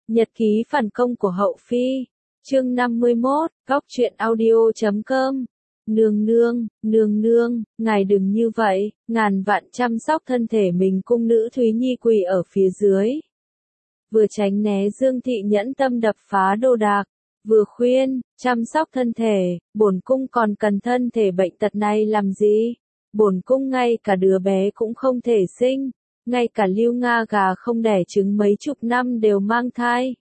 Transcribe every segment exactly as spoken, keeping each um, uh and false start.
Nhật ký phản công của Hậu Phi. Chương năm mươi mốt, góc truyện audio chấm com. Nương nương, nương nương, ngài đừng như vậy, ngàn vạn chăm sóc thân thể mình. Cung nữ Thúy Nhi quỳ ở phía dưới. Vừa tránh né Dương Thị nhẫn tâm đập phá đồ đạc, vừa khuyên, chăm sóc thân thể, bổn cung còn cần thân thể bệnh tật này làm gì? Bổn cung ngay cả đứa bé cũng không thể sinh, ngay cả Lưu Nga gà không đẻ trứng mấy chục năm đều mang thai.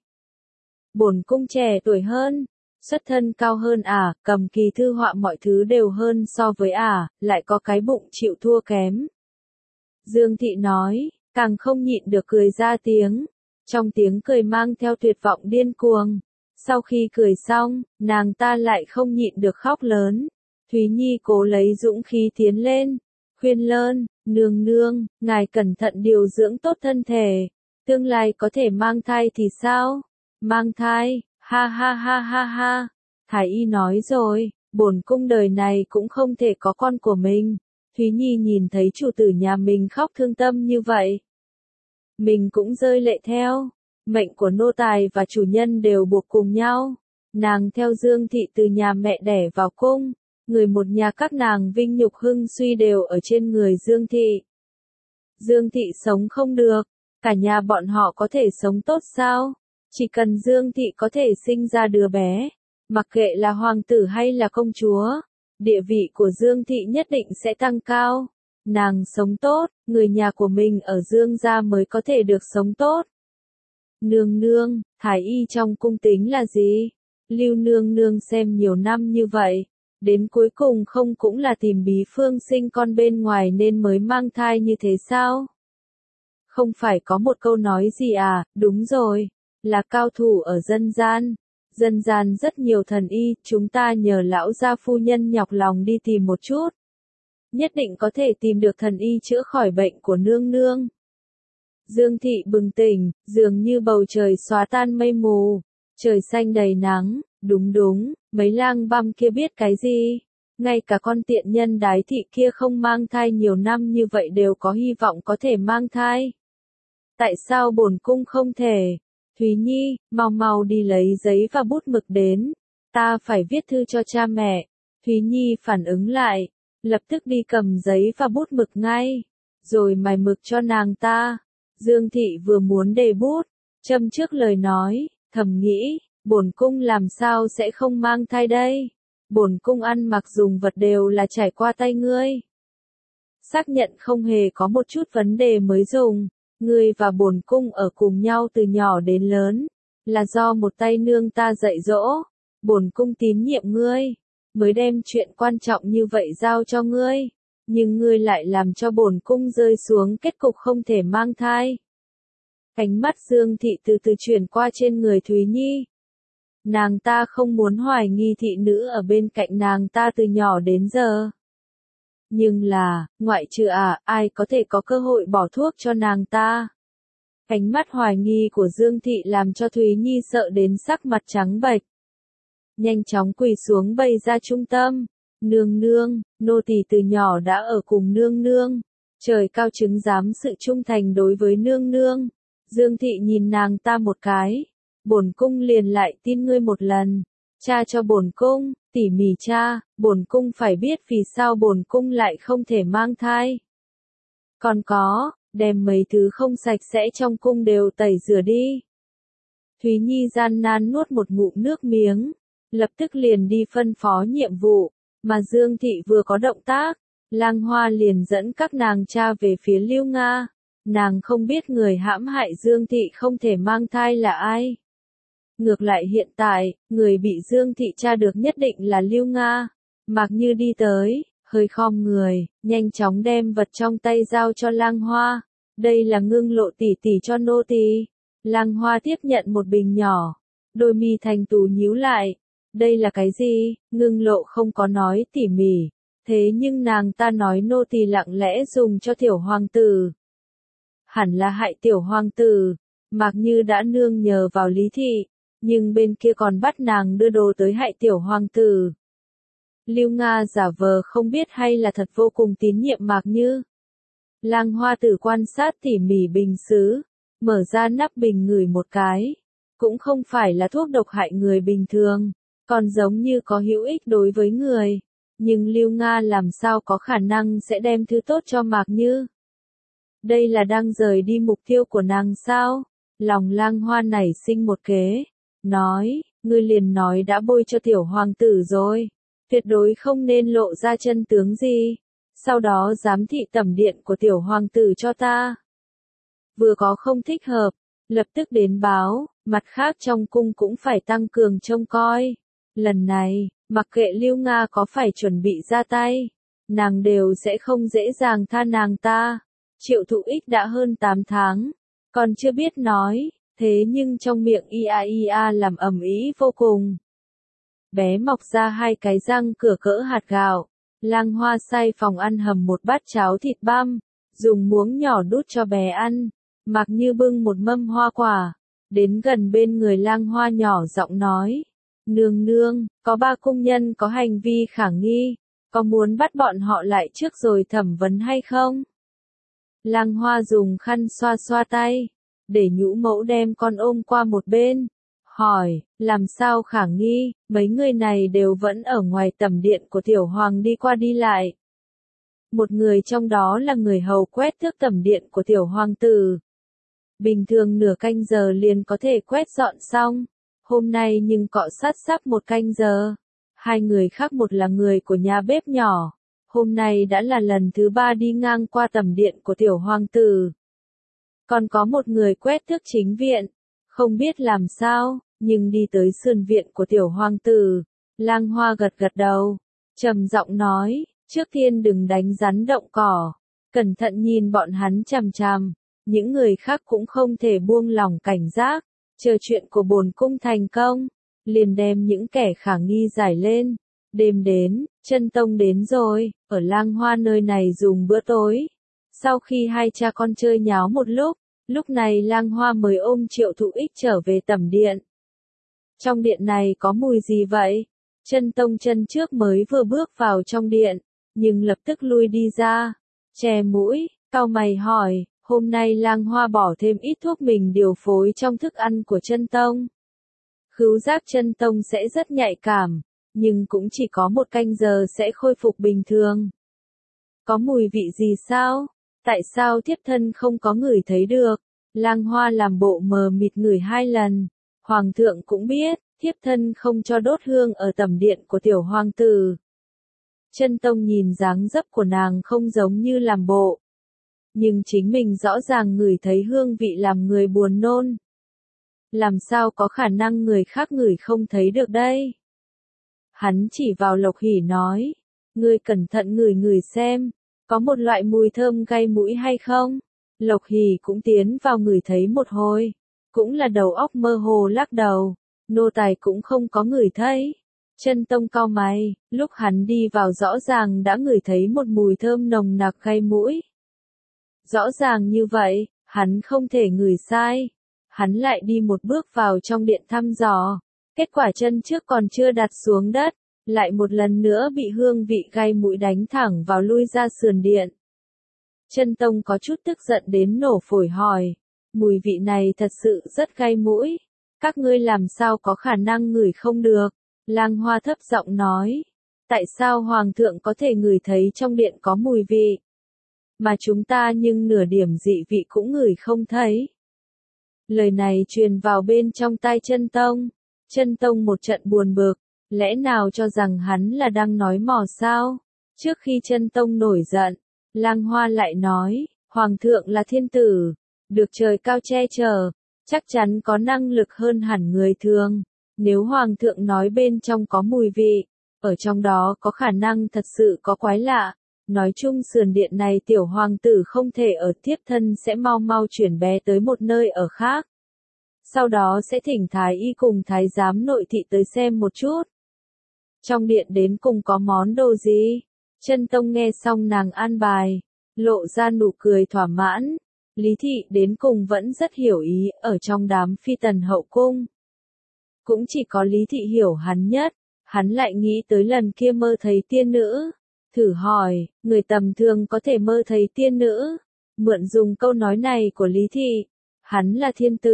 Bổn cung trẻ tuổi hơn, xuất thân cao hơn ả, à, cầm kỳ thư họa mọi thứ đều hơn so với ả, à, lại có cái bụng chịu thua kém. Dương Thị nói, càng không nhịn được cười ra tiếng, trong tiếng cười mang theo tuyệt vọng điên cuồng. Sau khi cười xong, nàng ta lại không nhịn được khóc lớn. Thúy Nhi cố lấy dũng khí tiến lên, khuyên lơn, nương nương, ngài cẩn thận điều dưỡng tốt thân thể, tương lai có thể mang thai thì sao? Mang thai, ha ha ha ha ha, Thái y nói rồi, bổn cung đời này cũng không thể có con của mình. Thúy Nhi nhìn thấy chủ tử nhà mình khóc thương tâm như vậy, mình cũng rơi lệ theo. Mệnh của nô tài và chủ nhân đều buộc cùng nhau. Nàng theo Dương Thị từ nhà mẹ đẻ vào cung, người một nhà các nàng vinh nhục hưng suy đều ở trên người Dương Thị. Dương Thị sống không được, cả nhà bọn họ có thể sống tốt sao? Chỉ cần Dương Thị có thể sinh ra đứa bé, mặc kệ là hoàng tử hay là công chúa, địa vị của Dương Thị nhất định sẽ tăng cao. Nàng sống tốt, người nhà của mình ở Dương gia mới có thể được sống tốt. Nương nương, thái y trong cung tính là gì? Lưu nương nương xem nhiều năm như vậy, đến cuối cùng không cũng là tìm bí phương sinh con bên ngoài nên mới mang thai như thế sao? Không phải có một câu nói gì à, đúng rồi, là cao thủ ở dân gian. Dân gian rất nhiều thần y, chúng ta nhờ lão gia phu nhân nhọc lòng đi tìm một chút. Nhất định có thể tìm được thần y chữa khỏi bệnh của nương nương. Dương Thị bừng tỉnh, dường như bầu trời xóa tan mây mù, trời xanh đầy nắng, đúng đúng, mấy lang băm kia biết cái gì, ngay cả con tiện nhân Đái Thị kia không mang thai nhiều năm như vậy đều có hy vọng có thể mang thai. Tại sao bổn cung không thể? Thúy Nhi, mau mau đi lấy giấy và bút mực đến, ta phải viết thư cho cha mẹ. Thúy Nhi phản ứng lại, lập tức đi cầm giấy và bút mực ngay, rồi mài mực cho nàng ta. Dương Thị vừa muốn đề bút, châm trước lời nói, thầm nghĩ, bổn cung làm sao sẽ không mang thai đây? Bổn cung ăn mặc dùng vật đều là trải qua tay ngươi. Xác nhận không hề có một chút vấn đề mới dùng, ngươi và bổn cung ở cùng nhau từ nhỏ đến lớn, là do một tay nương ta dạy dỗ, bổn cung tín nhiệm ngươi, mới đem chuyện quan trọng như vậy giao cho ngươi. Nhưng ngươi lại làm cho bổn cung rơi xuống kết cục không thể mang thai. Ánh mắt Dương Thị từ từ chuyển qua trên người Thúy Nhi. Nàng ta không muốn hoài nghi thị nữ ở bên cạnh nàng ta từ nhỏ đến giờ. Nhưng là, ngoại trừ à, ai có thể có cơ hội bỏ thuốc cho nàng ta? Ánh mắt hoài nghi của Dương Thị làm cho Thúy Nhi sợ đến sắc mặt trắng bệch. Nhanh chóng quỳ xuống bày ra trung tâm. Nương nương, nô tỳ từ nhỏ đã ở cùng nương nương, trời cao chứng giám sự trung thành đối với nương nương. Dương Thị nhìn nàng ta một cái, bổn cung liền lại tin ngươi một lần, cha cho bổn cung, tỉ mỉ cha, bổn cung phải biết vì sao bổn cung lại không thể mang thai. Còn có, đem mấy thứ không sạch sẽ trong cung đều tẩy rửa đi. Thúy Nhi gian nan nuốt một ngụm nước miếng, lập tức liền đi phân phó nhiệm vụ. Mà Dương Thị vừa có động tác, Lang Hoa liền dẫn các nàng cha về phía Lưu Nga. Nàng không biết người hãm hại Dương Thị không thể mang thai là ai. Ngược lại hiện tại, người bị Dương Thị tra được nhất định là Lưu Nga. Mạc Như đi tới, hơi khom người, nhanh chóng đem vật trong tay giao cho Lang Hoa. Đây là ngưng lộ tỷ tỷ cho nô tỳ. Lang Hoa tiếp nhận một bình nhỏ, đôi mi thành tú nhíu lại. Đây là cái gì? Ngưng lộ không có nói tỉ mỉ, thế nhưng nàng ta nói nô tỳ lặng lẽ dùng cho tiểu hoàng tử. Hẳn là hại tiểu hoàng tử. Mạc Như đã nương nhờ vào Lý Thị, nhưng bên kia còn bắt nàng đưa đồ tới hại tiểu hoàng tử. Lưu Nga giả vờ không biết hay là thật vô cùng tín nhiệm Mạc Như. Lang Hoa Tử quan sát tỉ mỉ bình sứ, mở ra nắp bình ngửi một cái. cũng không phải là thuốc độc hại người bình thường, còn giống như có hữu ích đối với người. Nhưng Lưu Nga làm sao có khả năng sẽ đem thứ tốt cho Mạc Như? Đây là đang rời đi mục tiêu của nàng sao? Lòng Lang Hoa nảy sinh một kế, nói, ngươi liền nói đã bôi cho tiểu hoàng tử rồi, tuyệt đối không nên lộ ra chân tướng gì, sau đó giám thị tẩm điện của tiểu hoàng tử cho ta. Vừa có không thích hợp, lập tức đến báo, mặt khác trong cung cũng phải tăng cường trông coi. Lần này, mặc kệ Lưu Nga có phải chuẩn bị ra tay, nàng đều sẽ không dễ dàng tha nàng ta. Triệu Thụ Ích đã hơn tám tháng, còn chưa biết nói, thế nhưng trong miệng ia ia làm ầm ĩ vô cùng. Bé mọc ra hai cái răng cửa cỡ hạt gạo, Lang Hoa say phòng ăn hầm một bát cháo thịt băm, dùng muỗng nhỏ đút cho bé ăn. Mạc Như bưng một mâm hoa quả, đến gần bên người Lang Hoa nhỏ giọng nói, nương nương, có ba cung nhân có hành vi khả nghi, có muốn bắt bọn họ lại trước rồi thẩm vấn hay không? Lang Hoa dùng khăn xoa xoa tay, để nhũ mẫu đem con ôm qua một bên, hỏi, làm sao khả nghi, mấy người này đều vẫn ở ngoài tẩm điện của tiểu hoàng đi qua đi lại. Một người trong đó là người hầu quét tước tẩm điện của tiểu hoàng tử. Bình thường nửa canh giờ liền có thể quét dọn xong, hôm nay nhưng cọ sát sắp một canh giờ. Hai người khác một là người của nhà bếp nhỏ, hôm nay đã là lần thứ ba đi ngang qua tẩm điện của tiểu hoàng tử. Còn có một người quét tước chính viện, không biết làm sao, nhưng đi tới sườn viện của tiểu hoàng tử. Lang Hoa gật gật đầu, trầm giọng nói, trước tiên đừng đánh rắn động cỏ, cẩn thận nhìn bọn hắn chằm chằm. Những người khác cũng không thể buông lỏng cảnh giác, chờ chuyện của bổn cung thành công, liền đem những kẻ khả nghi giải lên. Đêm đến, Chân Tông đến rồi, ở Lang Hoa nơi này dùng bữa tối. Sau khi hai cha con chơi nháo một lúc, lúc này Lang Hoa mới ôm Triệu Thụ Ích trở về tẩm điện. Trong điện này có mùi gì vậy? Chân Tông chân trước mới vừa bước vào trong điện, nhưng lập tức lui đi ra, che mũi, cau mày hỏi. Hôm nay Lang Hoa bỏ thêm ít thuốc mình điều phối trong thức ăn của Chân Tông. Khứu giác Chân Tông sẽ rất nhạy cảm, nhưng cũng chỉ có một canh giờ sẽ khôi phục bình thường. Có mùi vị gì sao? Tại sao thiếp thân không có ngửi thấy được? Lang Hoa làm bộ mờ mịt ngửi hai lần. Hoàng thượng cũng biết, thiếp thân không cho đốt hương ở tẩm điện của tiểu hoàng tử. Chân Tông nhìn dáng dấp của nàng không giống như làm bộ. Nhưng chính mình rõ ràng ngửi thấy hương vị làm người buồn nôn. Làm sao có khả năng người khác ngửi không thấy được đây? Hắn chỉ vào Lộc Hỷ nói, ngươi cẩn thận ngửi ngửi xem, có một loại mùi thơm gây mũi hay không? Lộc Hỷ cũng tiến vào ngửi thấy một hồi, cũng là đầu óc mơ hồ lắc đầu, nô tài cũng không có ngửi thấy. Chân Tông cau mày, lúc hắn đi vào rõ ràng đã ngửi thấy một mùi thơm nồng nặc gây mũi. Rõ ràng như vậy, hắn không thể ngửi sai. Hắn lại đi một bước vào trong điện thăm dò. Kết quả chân trước còn chưa đặt xuống đất, lại một lần nữa bị hương vị gai mũi đánh thẳng vào lui ra sườn điện. Chân Tông có chút tức giận đến nổ phổi hỏi, mùi vị này thật sự rất gai mũi. Các ngươi làm sao có khả năng ngửi không được? Lang Hoa thấp giọng nói, tại sao Hoàng thượng có thể ngửi thấy trong điện có mùi vị? Mà chúng ta nhưng nửa điểm dị vị cũng ngửi không thấy. Lời này truyền vào bên trong tai Chân Tông. Chân Tông một trận buồn bực, lẽ nào cho rằng hắn là đang nói mò sao? Trước khi Chân Tông nổi giận, Lang Hoa lại nói, Hoàng thượng là thiên tử, được trời cao che chở, chắc chắn có năng lực hơn hẳn người thường. Nếu Hoàng thượng nói bên trong có mùi vị, ở trong đó có khả năng thật sự có quái lạ. Nói chung sườn điện này tiểu hoàng tử không thể ở, thiếp thân sẽ mau mau chuyển bé tới một nơi ở khác. Sau đó sẽ thỉnh thái y cùng thái giám nội thị tới xem một chút. Trong điện đến cùng có món đồ gì? Chân Tông nghe xong nàng an bài, lộ ra nụ cười thỏa mãn. Lý thị đến cùng vẫn rất hiểu ý, ở trong đám phi tần hậu cung. Cũng chỉ có Lý thị hiểu hắn nhất, hắn lại nghĩ tới lần kia mơ thấy tiên nữ. Thử hỏi, người tầm thường có thể mơ thấy tiên nữ? Mượn dùng câu nói này của Lý thị, hắn là thiên tử,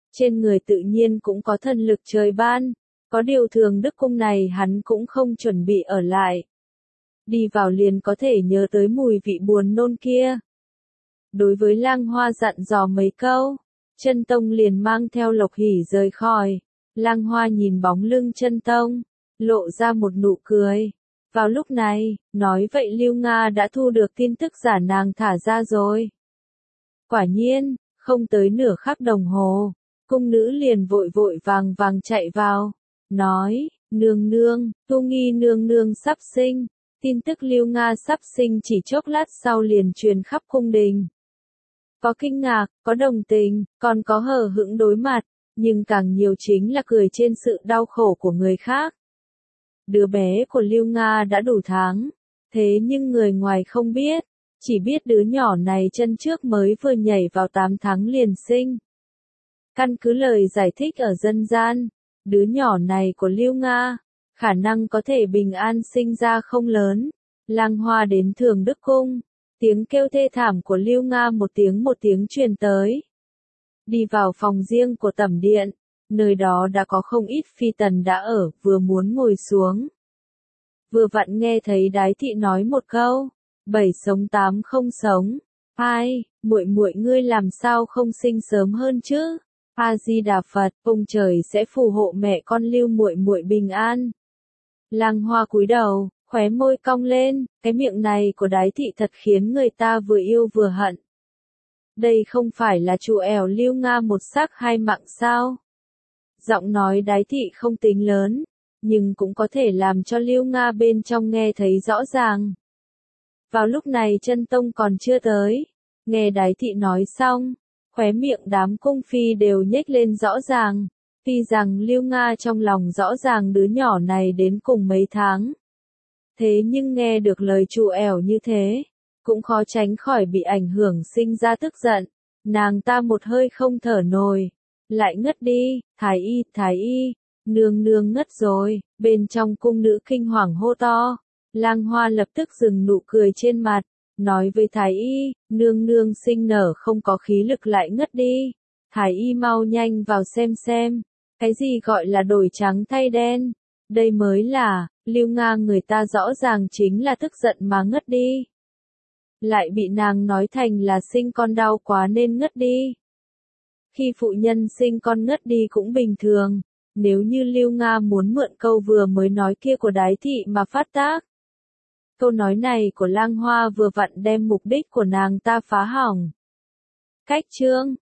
trên người tự nhiên cũng có thần lực trời ban, có điều thường đức cung này hắn cũng không chuẩn bị ở lại. Đi vào liền có thể nhớ tới mùi vị buồn nôn kia. Đối với Lang Hoa dặn dò mấy câu, Chân Tông liền mang theo Lộc Hỷ rời khỏi. Lang Hoa nhìn bóng lưng Chân Tông, lộ ra một nụ cười. Vào lúc này, nói vậy Lưu Nga đã thu được tin tức giả nàng thả ra rồi. Quả nhiên, không tới nửa khắc đồng hồ, cung nữ liền vội vội vàng vàng chạy vào, nói, nương nương, Tu Nghi nương nương sắp sinh. Tin tức Lưu Nga sắp sinh chỉ chốc lát sau liền truyền khắp cung đình. Có kinh ngạc, có đồng tình, còn có hờ hững đối mặt, nhưng càng nhiều chính là cười trên sự đau khổ của người khác. Đứa bé của Lưu Nga đã đủ tháng, thế nhưng người ngoài không biết, chỉ biết đứa nhỏ này chân trước mới vừa nhảy vào tám tháng liền sinh. Căn cứ lời giải thích ở dân gian, đứa nhỏ này của Lưu Nga, khả năng có thể bình an sinh ra không lớn. Lang Hoa đến Thường Đức Cung, tiếng kêu thê thảm của Lưu Nga một tiếng một tiếng truyền tới. Đi vào phòng riêng của tẩm điện, nơi đó đã có không ít phi tần đã ở, vừa muốn ngồi xuống. Vừa vặn nghe thấy Đái thị nói một câu, bảy sống tám không sống. Ai, muội muội ngươi làm sao không sinh sớm hơn chứ? A Di Đà Phật, ông trời sẽ phù hộ mẹ con Lưu muội muội bình an. Lang Hoa cúi đầu, khóe môi cong lên, cái miệng này của Đái thị thật khiến người ta vừa yêu vừa hận. Đây không phải là chủ ẻo Lưu Nga một xác hai mạng sao? Giọng nói Đái thị không tính lớn, nhưng cũng có thể làm cho Lưu Nga bên trong nghe thấy rõ ràng. Vào lúc này Chân Tông còn chưa tới, nghe Đái thị nói xong, khóe miệng đám cung phi đều nhếch lên rõ ràng. Tuy rằng Lưu Nga trong lòng rõ ràng đứa nhỏ này đến cùng mấy tháng. Thế nhưng nghe được lời chủ ẻo như thế, cũng khó tránh khỏi bị ảnh hưởng sinh ra tức giận. Nàng ta một hơi không thở nổi, lại ngất đi. Thái y, thái y, nương nương ngất rồi. Bên trong cung nữ kinh hoàng hô to. Lang Hoa lập tức dừng nụ cười trên mặt, nói với thái y, nương nương sinh nở không có khí lực lại ngất đi. Thái y mau nhanh vào xem xem. Cái gì gọi là đổi trắng thay đen? Đây mới là, Lưu Nga người ta rõ ràng chính là tức giận mà ngất đi. Lại bị nàng nói thành là sinh con đau quá nên ngất đi. Khi phụ nhân sinh con ngất đi cũng bình thường, nếu như Lưu Nga muốn mượn câu vừa mới nói kia của Đái thị mà phát tác. Câu nói này của Lang Hoa vừa vặn đem mục đích của nàng ta phá hỏng. Cách chương